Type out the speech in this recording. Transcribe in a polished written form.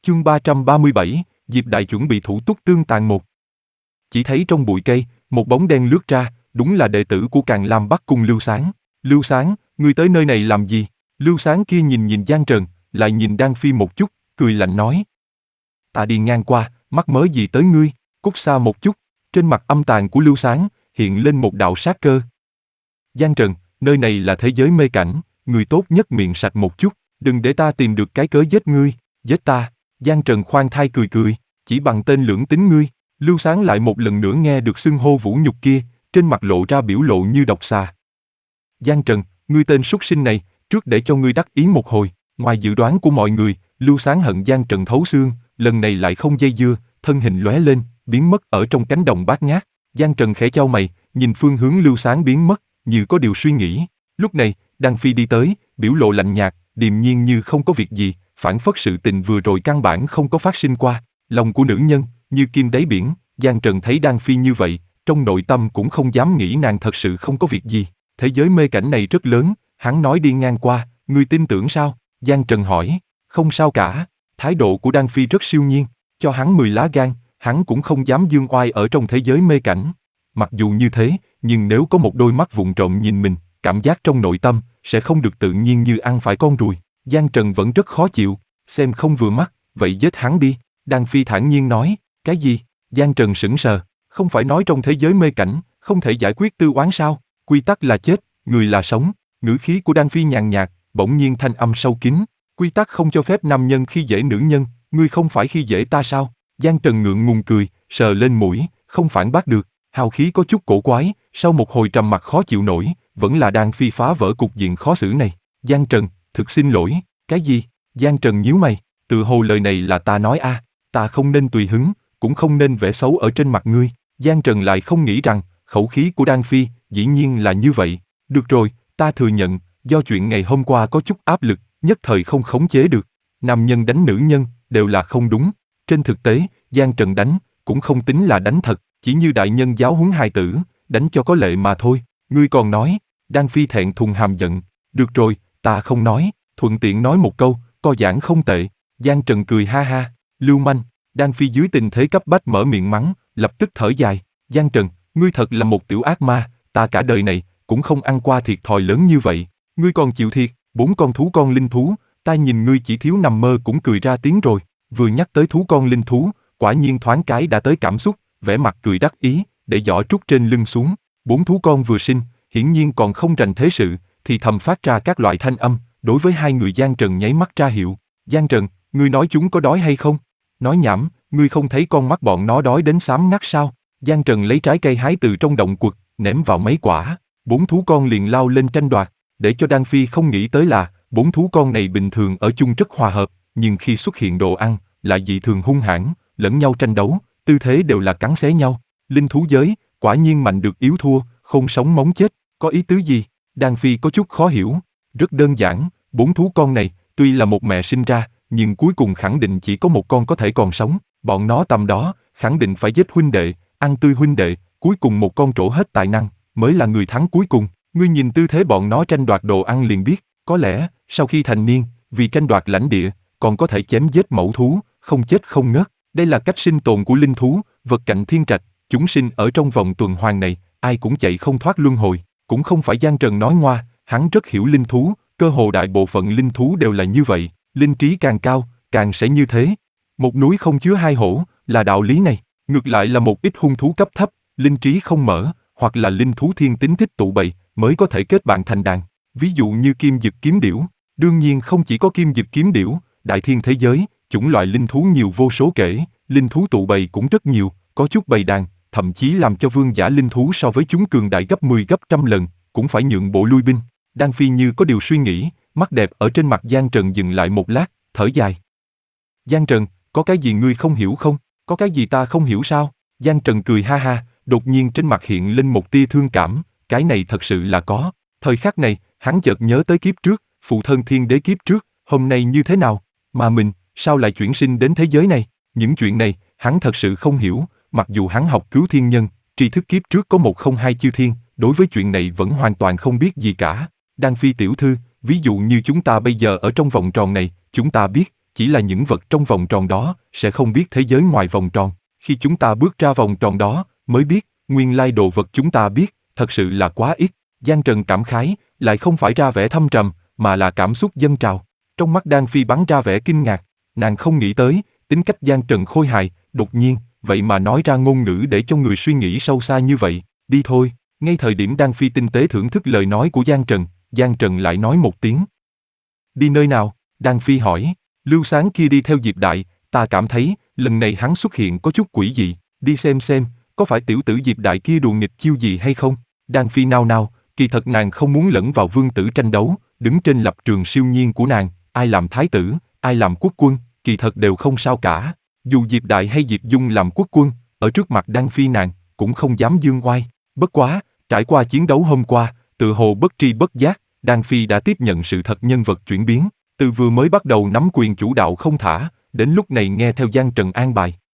Chương 337, Diệp Đại chuẩn bị thủ túc tương tàn một. Chỉ thấy trong bụi cây, một bóng đen lướt ra, đúng là đệ tử của Càn Lam Bắc Cung Lưu Sáng. Lưu Sáng, ngươi tới nơi này làm gì? Lưu Sáng kia nhìn Giang Trần, lại nhìn Đan Phi một chút, cười lạnh nói. Ta đi ngang qua, mắc mớ gì tới ngươi, cút xa một chút. Trên mặt âm tàn của Lưu Sáng, hiện lên một đạo sát cơ. Giang Trần, nơi này là thế giới mê cảnh, người tốt nhất miệng sạch một chút, đừng để ta tìm được cái cớ giết ngươi, giết ta. Giang Trần khoan thai cười, chỉ bằng tên lưỡng tính ngươi. Lưu Sáng lại một lần nữa nghe được xưng hô vũ nhục kia, trên mặt lộ ra biểu lộ như độc xà. Giang Trần, ngươi tên súc sinh này, trước để cho ngươi đắc ý một hồi. Ngoài dự đoán của mọi người, Lưu Sáng hận Giang Trần thấu xương, lần này lại không dây dưa, thân hình lóe lên, biến mất ở trong cánh đồng bát ngát. Giang Trần khẽ chau mày, nhìn phương hướng Lưu Sáng biến mất, như có điều suy nghĩ. Lúc này, Đan Phi đi tới, biểu lộ lạnh nhạt, điềm nhiên như không có việc gì, phảng phất sự tình vừa rồi căn bản không có phát sinh qua. Lòng của nữ nhân, như kim đáy biển, Giang Trần thấy Đan Phi như vậy, trong nội tâm cũng không dám nghĩ nàng thật sự không có việc gì. Thế giới mê cảnh này rất lớn, hắn nói đi ngang qua, ngươi tin tưởng sao? Giang Trần hỏi, không sao cả. Thái độ của Đan Phi rất siêu nhiên, cho hắn 10 lá gan, hắn cũng không dám dương oai ở trong thế giới mê cảnh. Mặc dù như thế, nhưng nếu có một đôi mắt vụng trộm nhìn mình, cảm giác trong nội tâm sẽ không được tự nhiên như ăn phải con ruồi. Giang Trần vẫn rất khó chịu, xem không vừa mắt, vậy giết hắn đi. Đan Phi thản nhiên nói, cái gì? Giang Trần sững sờ, không phải nói trong thế giới mê cảnh, không thể giải quyết tư oán sao? Quy tắc là chết, người là sống. Ngữ khí của Đan Phi nhàn nhạt, bỗng nhiên thanh âm sâu kín. Quy tắc không cho phép nam nhân khi dễ nữ nhân, ngươi không phải khi dễ ta sao? Giang Trần ngượng ngùng cười, sờ lên mũi, không phản bác được. Hào khí có chút cổ quái, sau một hồi trầm mặc khó chịu nổi, vẫn là Đan Phi phá vỡ cục diện khó xử này. Giang Trần, thực xin lỗi. Cái gì? Giang Trần nhíu mày, tự hồ lời này là ta nói a, ta không nên tùy hứng, cũng không nên vẽ xấu ở trên mặt ngươi. Giang Trần lại không nghĩ rằng, khẩu khí của Đan Phi, dĩ nhiên là như vậy. Được rồi, ta thừa nhận, do chuyện ngày hôm qua có chút áp lực, nhất thời không khống chế được. Nam nhân đánh nữ nhân, đều là không đúng. Trên thực tế, Giang Trần đánh, cũng không tính là đánh thật, chỉ như đại nhân giáo huấn hài tử, đánh cho có lệ mà thôi. Ngươi còn nói, Đan Phi thẹn thùng hàm giận. Được rồi, ta không nói, thuận tiện nói một câu, co giãn không tệ. Giang Trần cười ha ha, lưu manh. Đan Phi dưới tình thế cấp bách mở miệng mắng, lập tức thở dài. Giang Trần, ngươi thật là một tiểu ác ma, ta cả đời này, cũng không ăn qua thiệt thòi lớn như vậy. Ngươi còn chịu thiệt, 4 con thú con linh thú, ta nhìn ngươi chỉ thiếu nằm mơ cũng cười ra tiếng rồi. Vừa nhắc tới thú con linh thú, quả nhiên thoáng cái đã tới cảm xúc, vẻ mặt cười đắc ý, để giỏ trút trên lưng xuống. 4 thú con vừa sinh, hiển nhiên còn không rành thế sự, thì thầm phát ra các loại thanh âm, đối với hai người Giang Trần nháy mắt ra hiệu. Giang Trần, ngươi nói chúng có đói hay không? Nói nhảm, ngươi không thấy con mắt bọn nó đói đến xám ngắt sao? Giang Trần lấy trái cây hái từ trong động quật, ném vào mấy quả. 4 thú con liền lao lên tranh đoạt, để cho Đan Phi không nghĩ tới là 4 thú con này bình thường ở chung rất hòa hợp, nhưng khi xuất hiện đồ ăn, lại dị thường hung hãn, lẫn nhau tranh đấu, tư thế đều là cắn xé nhau. Linh thú giới, quả nhiên mạnh được yếu thua, khôn sống móng chết, có ý tứ gì? Đan Phi có chút khó hiểu. Rất đơn giản, 4 thú con này, tuy là một mẹ sinh ra, nhưng cuối cùng khẳng định chỉ có một con có thể còn sống. Bọn nó tầm đó, khẳng định phải giết huynh đệ, ăn tươi huynh đệ, cuối cùng một con trổ hết tài năng, mới là người thắng cuối cùng. Ngươi nhìn tư thế bọn nó tranh đoạt đồ ăn liền biết, có lẽ, sau khi thành niên, vì tranh đoạt lãnh địa, còn có thể chém giết mẫu thú, không chết không ngớt. Đây là cách sinh tồn của linh thú, vật cạnh thiên trạch, chúng sinh ở trong vòng tuần hoàn này, ai cũng chạy không thoát luân hồi. Cũng không phải Giang Trần nói ngoa, hắn rất hiểu linh thú, cơ hồ đại bộ phận linh thú đều là như vậy, linh trí càng cao, càng sẽ như thế. Một núi không chứa hai hổ, là đạo lý này. Ngược lại là một ít hung thú cấp thấp, linh trí không mở, hoặc là linh thú thiên tính thích tụ bầy, mới có thể kết bạn thành đàn. Ví dụ như kim dực kiếm điểu, đương nhiên không chỉ có kim dực kiếm điểu, đại thiên thế giới, chủng loại linh thú nhiều vô số kể, linh thú tụ bầy cũng rất nhiều, có chút bầy đàn, thậm chí làm cho vương giả linh thú so với chúng cường đại gấp 10 gấp trăm lần, cũng phải nhượng bộ lui binh. Đan Phi như có điều suy nghĩ, mắt đẹp ở trên mặt Giang Trần dừng lại một lát, thở dài. Giang Trần, có cái gì ngươi không hiểu không? Có cái gì ta không hiểu sao? Giang Trần cười ha ha, đột nhiên trên mặt hiện lên một tia thương cảm, cái này thật sự là có. Thời khắc này, hắn chợt nhớ tới kiếp trước, phụ thân thiên đế kiếp trước, hôm nay như thế nào, mà mình, sao lại chuyển sinh đến thế giới này? Những chuyện này, hắn thật sự không hiểu, mặc dù hắn học cứu thiên nhân, tri thức kiếp trước có 102 chư thiên, đối với chuyện này vẫn hoàn toàn không biết gì cả. Đan Phi tiểu thư, ví dụ như chúng ta bây giờ ở trong vòng tròn này, chúng ta biết, chỉ là những vật trong vòng tròn đó, sẽ không biết thế giới ngoài vòng tròn. Khi chúng ta bước ra vòng tròn đó, mới biết, nguyên lai đồ vật chúng ta biết, thật sự là quá ít. Giang Trần cảm khái, lại không phải ra vẻ thâm trầm, mà là cảm xúc dâng trào. Trong mắt Đan Phi bắn ra vẻ kinh ngạc, nàng không nghĩ tới, tính cách Giang Trần khôi hài, đột nhiên, vậy mà nói ra ngôn ngữ để cho người suy nghĩ sâu xa như vậy. Đi thôi. Ngay thời điểm Đan Phi tinh tế thưởng thức lời nói của Giang Trần lại nói một tiếng. Đi nơi nào? Đan Phi hỏi. Lưu Sáng kia đi theo Diệp Đại, ta cảm thấy, lần này hắn xuất hiện có chút quỷ dị, đi xem, có phải tiểu tử Diệp Đại kia đùa nghịch chiêu gì hay không? Đan Phi nao nao, kỳ thật nàng không muốn lẫn vào vương tử tranh đấu, đứng trên lập trường siêu nhiên của nàng, ai làm thái tử, ai làm quốc quân, kỳ thật đều không sao cả. Dù Diệp Đại hay Diệp Dung làm quốc quân, ở trước mặt Đan Phi nàng, cũng không dám dương oai. Bất quá, trải qua chiến đấu hôm qua, tự hồ bất tri bất giác, Đan Phi đã tiếp nhận sự thật nhân vật chuyển biến, từ vừa mới bắt đầu nắm quyền chủ đạo không thả, đến lúc này nghe theo Giang Trần an bài,